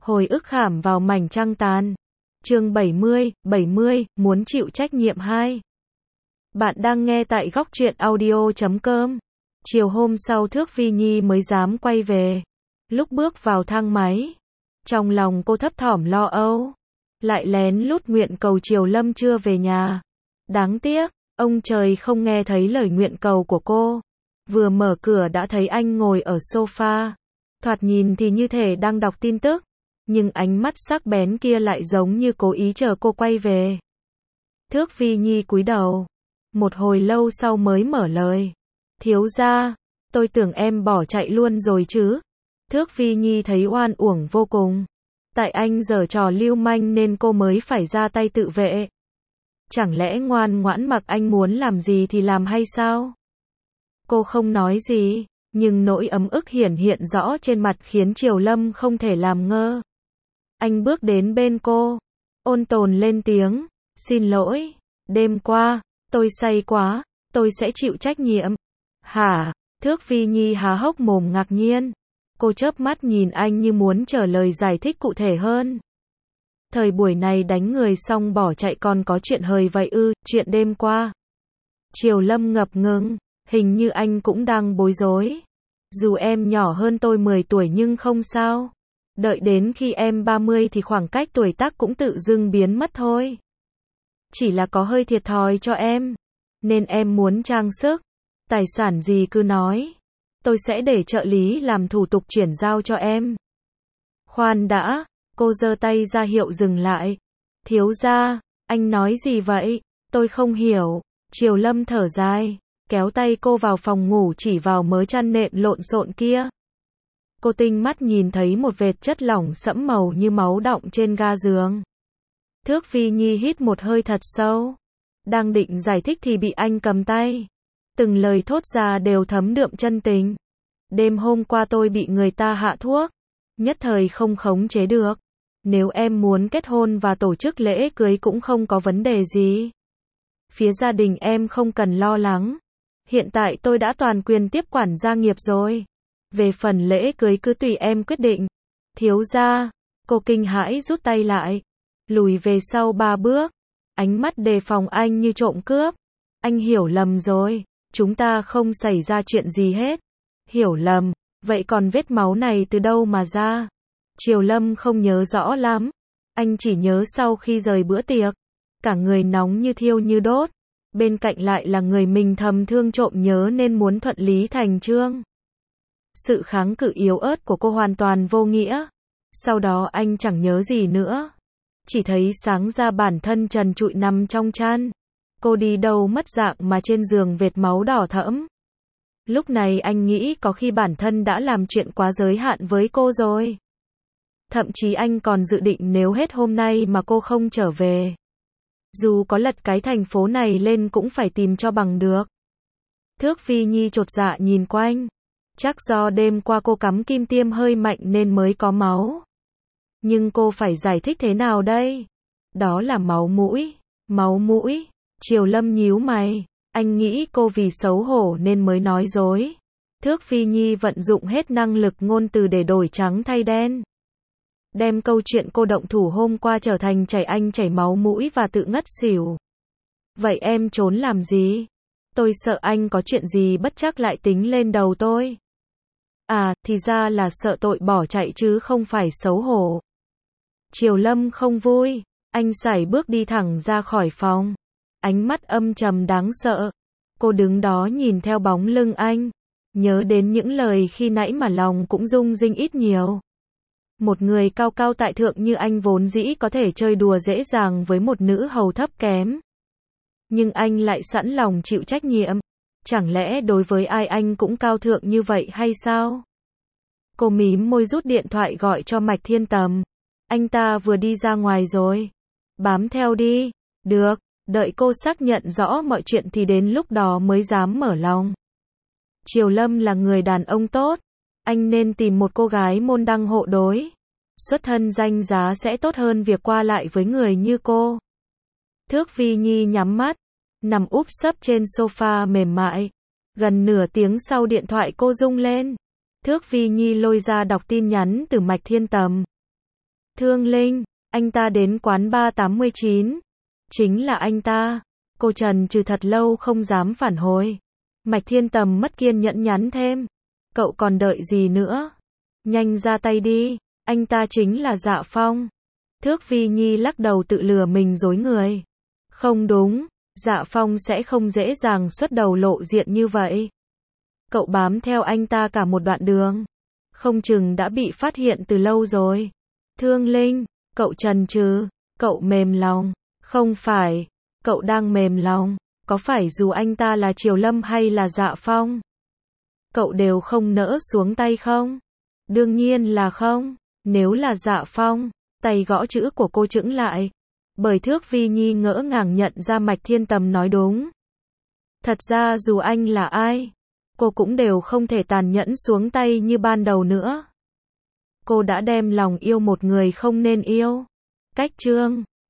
Hồi ức khảm vào mảnh trăng tàn. Chương 70, muốn chịu trách nhiệm 2. Bạn đang nghe tại góc truyện audio.com. Chiều hôm sau Thước Vi Nhi mới dám quay về. Lúc bước vào thang máy, trong lòng cô thấp thỏm lo âu, lại lén lút nguyện cầu Triều Lâm chưa về nhà. Đáng tiếc, ông trời không nghe thấy lời nguyện cầu của cô. Vừa mở cửa đã thấy anh ngồi ở sofa. Thoạt nhìn thì như thể đang đọc tin tức, nhưng ánh mắt sắc bén kia lại giống như cố ý chờ cô quay về. Thước Vi Nhi cúi đầu, một hồi lâu sau mới mở lời. Thiếu gia, tôi tưởng em bỏ chạy luôn rồi chứ. Thước Vi Nhi thấy oan uổng vô cùng. Tại anh giở trò lưu manh nên cô mới phải ra tay tự vệ. Chẳng lẽ ngoan ngoãn mặc anh muốn làm gì thì làm hay sao? Cô không nói gì, nhưng nỗi ấm ức hiển hiện rõ trên mặt khiến Triều Lâm không thể làm ngơ. Anh bước đến bên cô, ôn tồn lên tiếng, xin lỗi, đêm qua, tôi say quá, tôi sẽ chịu trách nhiệm. Hả? Thước Vi Nhi há hốc mồm ngạc nhiên. Cô chớp mắt nhìn anh như muốn chờ lời giải thích cụ thể hơn. Thời buổi này đánh người xong bỏ chạy còn có chuyện hời vậy ư? Chuyện đêm qua. Triều Lâm ngập ngừng, hình như anh cũng đang bối rối. Dù em nhỏ hơn tôi 10 tuổi nhưng không sao. Đợi đến khi em 30 thì khoảng cách tuổi tác cũng tự dưng biến mất thôi. Chỉ là có hơi thiệt thòi cho em, nên em muốn trang sức. Tài sản gì cứ nói, tôi sẽ để trợ lý làm thủ tục chuyển giao cho em. Khoan đã, cô giơ tay ra hiệu dừng lại. Thiếu gia, anh nói gì vậy? Tôi không hiểu. Triều Lâm thở dài, kéo tay cô vào phòng ngủ chỉ vào mớ chăn nệm lộn xộn kia. Cô tinh mắt nhìn thấy một vệt chất lỏng sẫm màu như máu đọng trên ga giường. Thước Vi Nhi hít một hơi thật sâu. Đang định giải thích thì bị anh cầm tay. Từng lời thốt ra đều thấm đượm chân tình. Đêm hôm qua tôi bị người ta hạ thuốc, nhất thời không khống chế được. Nếu em muốn kết hôn và tổ chức lễ cưới cũng không có vấn đề gì. Phía gia đình em không cần lo lắng. Hiện tại tôi đã toàn quyền tiếp quản gia nghiệp rồi. Về phần lễ cưới cứ tùy em quyết định. Thiếu gia, cô kinh hãi rút tay lại, lùi về sau 3 bước, ánh mắt đề phòng anh như trộm cướp. Anh hiểu lầm rồi, chúng ta không xảy ra chuyện gì hết. Hiểu lầm, vậy còn vết máu này từ đâu mà ra? Triều Lâm không nhớ rõ lắm, anh chỉ nhớ sau khi rời bữa tiệc, cả người nóng như thiêu như đốt, bên cạnh lại là người mình thầm thương trộm nhớ nên muốn thuận lý thành chương. Sự kháng cự yếu ớt của cô hoàn toàn vô nghĩa. Sau đó anh chẳng nhớ gì nữa. Chỉ thấy sáng ra bản thân trần trụi nằm trong chăn. Cô đi đâu mất dạng mà trên giường vệt máu đỏ thẫm. Lúc này anh nghĩ có khi bản thân đã làm chuyện quá giới hạn với cô rồi. Thậm chí anh còn dự định nếu hết hôm nay mà cô không trở về, dù có lật cái thành phố này lên cũng phải tìm cho bằng được. Thước Vi Nhi chột dạ nhìn quanh. Chắc do đêm qua cô cắm kim tiêm hơi mạnh nên mới có máu. Nhưng cô phải giải thích thế nào đây? Đó là máu mũi. Máu mũi. Triều Lâm nhíu mày. Anh nghĩ cô vì xấu hổ nên mới nói dối. Thước Vi Nhi vận dụng hết năng lực ngôn từ để đổi trắng thay đen. Đem câu chuyện cô động thủ hôm qua trở thành anh chảy máu mũi và tự ngất xỉu. Vậy em trốn làm gì? Tôi sợ anh có chuyện gì bất trắc lại tính lên đầu tôi. À, thì ra là sợ tội bỏ chạy chứ không phải xấu hổ. Triều Lâm không vui, anh sải bước đi thẳng ra khỏi phòng. Ánh mắt âm trầm đáng sợ. Cô đứng đó nhìn theo bóng lưng anh, nhớ đến những lời khi nãy mà lòng cũng rung rinh ít nhiều. Một người cao cao tại thượng như anh vốn dĩ có thể chơi đùa dễ dàng với một nữ hầu thấp kém. Nhưng anh lại sẵn lòng chịu trách nhiệm. Chẳng lẽ đối với ai anh cũng cao thượng như vậy hay sao? Cô mím môi rút điện thoại gọi cho Mạch Thiên Tầm. Anh ta vừa đi ra ngoài rồi. Bám theo đi. Được, đợi cô xác nhận rõ mọi chuyện thì đến lúc đó mới dám mở lòng. Triều Lâm là người đàn ông tốt. Anh nên tìm một cô gái môn đăng hộ đối. Xuất thân danh giá sẽ tốt hơn việc qua lại với người như cô. Thước Vi Nhi nhắm mắt, nằm úp sấp trên sofa mềm mại. Gần nửa tiếng sau điện thoại cô rung lên. Thước Vi Nhi lôi ra đọc tin nhắn từ Mạch Thiên Tầm. Thương Linh, anh ta đến quán bar 89. Chính là anh ta. Cô chần chừ thật lâu không dám phản hồi. Mạch Thiên Tầm mất kiên nhẫn nhắn thêm. Cậu còn đợi gì nữa? Nhanh ra tay đi, anh ta chính là Dạ Phong. Thước Vi Nhi lắc đầu tự lừa mình dối người. Không đúng, Dạ Phong sẽ không dễ dàng xuất đầu lộ diện như vậy. Cậu bám theo anh ta cả một đoạn đường. Không chừng đã bị phát hiện từ lâu rồi. Thương Linh, cậu chần chừ, cậu mềm lòng. Không phải, cậu đang mềm lòng. Có phải dù anh ta là Triều Lâm hay là Dạ Phong, cậu đều không nỡ xuống tay không? Đương nhiên là không. Nếu là Dạ Phong, tay gõ chữ của cô chững lại. Bởi Thước Vi Nhi ngỡ ngàng nhận ra Mạch Thiên Tầm nói đúng. Thật ra dù anh là ai, cô cũng đều không thể tàn nhẫn xuống tay như ban đầu nữa. Cô đã đem lòng yêu một người không nên yêu. Cách chương